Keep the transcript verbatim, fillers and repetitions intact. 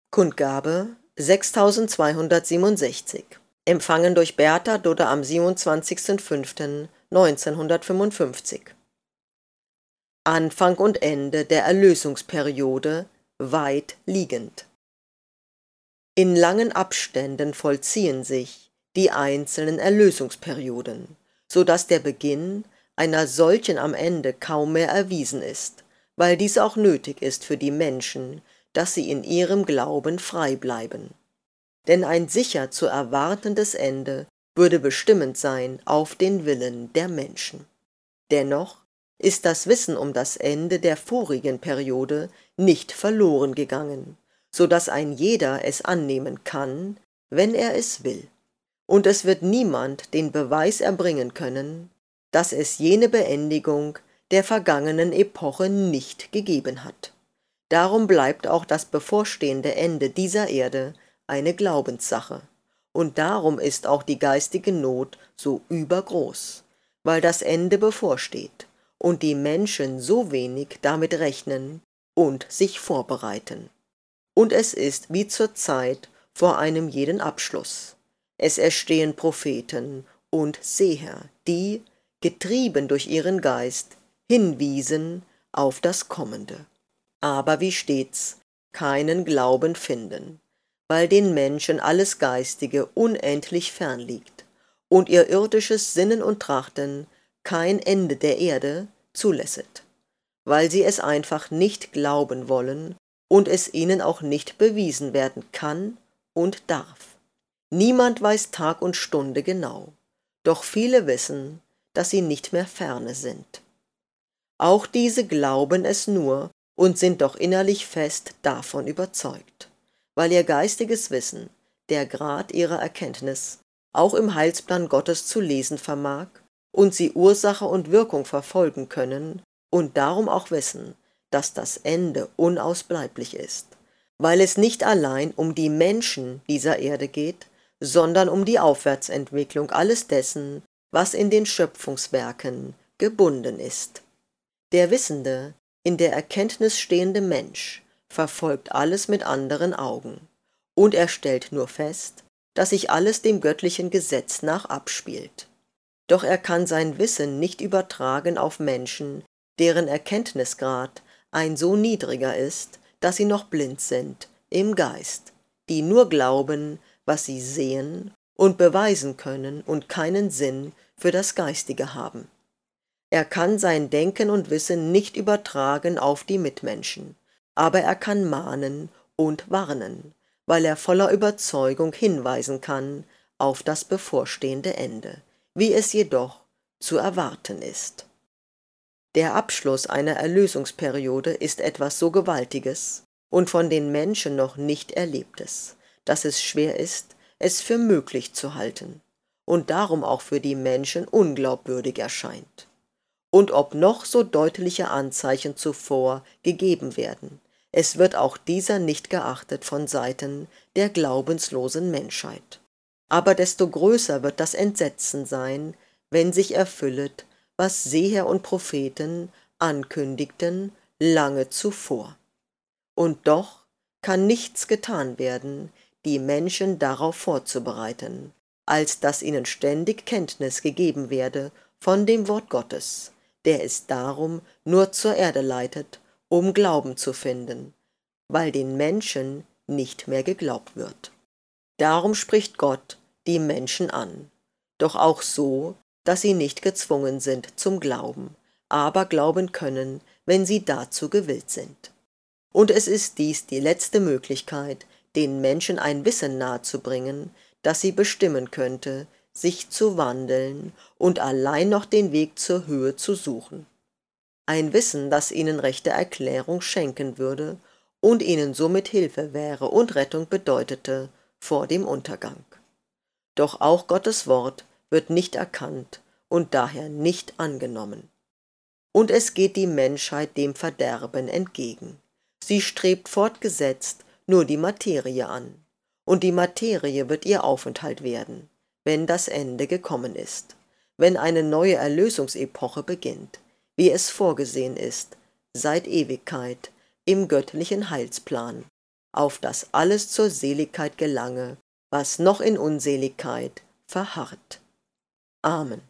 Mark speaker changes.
Speaker 1: Kundgabe sechstausendzweihundertsiebenundsechzig. Empfangen durch Bertha Dudde am siebenundzwanzigsten fünften neunzehnhundertfünfundfünfzig. Anfang und Ende der Erlösungsperiode weit liegend. In langen Abständen vollziehen sich die einzelnen Erlösungsperioden, so dass der Beginn einer solchen am Ende kaum mehr erwiesen ist, weil dies auch nötig ist für die Menschen, dass sie in ihrem Glauben frei bleiben. Denn ein sicher zu erwartendes Ende würde bestimmend sein auf den Willen der Menschen. Dennoch ist das Wissen um das Ende der vorigen Periode nicht verloren gegangen, so dass ein jeder es annehmen kann, wenn er es will. Und es wird niemand den Beweis erbringen können, dass es jene Beendigung der vergangenen Epoche nicht gegeben hat. Darum bleibt auch das bevorstehende Ende dieser Erde eine Glaubenssache. Und darum ist auch die geistige Not so übergroß, weil das Ende bevorsteht und die Menschen so wenig damit rechnen und sich vorbereiten. Und es ist wie zur Zeit vor einem jeden Abschluss. Es erstehen Propheten und Seher, die, getrieben durch ihren Geist, hinwiesen auf das Kommende. Aber wie stets keinen Glauben finden, weil den Menschen alles Geistige unendlich fern liegt und ihr irdisches Sinnen und Trachten kein Ende der Erde zulässet, weil sie es einfach nicht glauben wollen und es ihnen auch nicht bewiesen werden kann und darf. Niemand weiß Tag und Stunde genau, doch viele wissen, dass sie nicht mehr ferne sind. Auch diese glauben es nur und sind doch innerlich fest davon überzeugt, weil ihr geistiges Wissen, der Grad ihrer Erkenntnis, auch im Heilsplan Gottes zu lesen vermag und sie Ursache und Wirkung verfolgen können und darum auch wissen, dass das Ende unausbleiblich ist, weil es nicht allein um die Menschen dieser Erde geht, sondern um die Aufwärtsentwicklung alles dessen, was in den Schöpfungswerken gebunden ist. Der Wissende, in der Erkenntnis stehende Mensch verfolgt alles mit anderen Augen, und er stellt nur fest, dass sich alles dem göttlichen Gesetz nach abspielt. Doch er kann sein Wissen nicht übertragen auf Menschen, deren Erkenntnisgrad ein so niedriger ist, dass sie noch blind sind im Geist, die nur glauben, was sie sehen und beweisen können und keinen Sinn für das Geistige haben. Er kann sein Denken und Wissen nicht übertragen auf die Mitmenschen, aber er kann mahnen und warnen, weil er voller Überzeugung hinweisen kann auf das bevorstehende Ende, wie es jedoch zu erwarten ist. Der Abschluss einer Erlösungsperiode ist etwas so Gewaltiges und von den Menschen noch nicht Erlebtes, dass es schwer ist, es für möglich zu halten und darum auch für die Menschen unglaubwürdig erscheint. Und ob noch so deutliche Anzeichen zuvor gegeben werden, es wird auch dieser nicht geachtet von Seiten der glaubenslosen Menschheit. Aber desto größer wird das Entsetzen sein, wenn sich erfüllet, was Seher und Propheten ankündigten lange zuvor. Und doch kann nichts getan werden, die Menschen darauf vorzubereiten, als dass ihnen ständig Kenntnis gegeben werde von dem Wort Gottes, der es darum nur zur Erde leitet, um Glauben zu finden, weil den Menschen nicht mehr geglaubt wird. Darum spricht Gott die Menschen an, doch auch so, dass sie nicht gezwungen sind zum Glauben, aber glauben können, wenn sie dazu gewillt sind. Und es ist dies die letzte Möglichkeit, den Menschen ein Wissen nahezubringen, das sie bestimmen könnte, sich zu wandeln und allein noch den Weg zur Höhe zu suchen. Ein Wissen, das ihnen rechte Erklärung schenken würde und ihnen somit Hilfe wäre und Rettung bedeutete vor dem Untergang. Doch auch Gottes Wort wird nicht erkannt und daher nicht angenommen. Und es geht die Menschheit dem Verderben entgegen. Sie strebt fortgesetzt nur die Materie an, und die Materie wird ihr Aufenthalt werden, wenn das Ende gekommen ist, wenn eine neue Erlösungsepoche beginnt, wie es vorgesehen ist, seit Ewigkeit im göttlichen Heilsplan. auf dass alles zur Seligkeit gelange, was noch in Unseligkeit verharrt. Amen.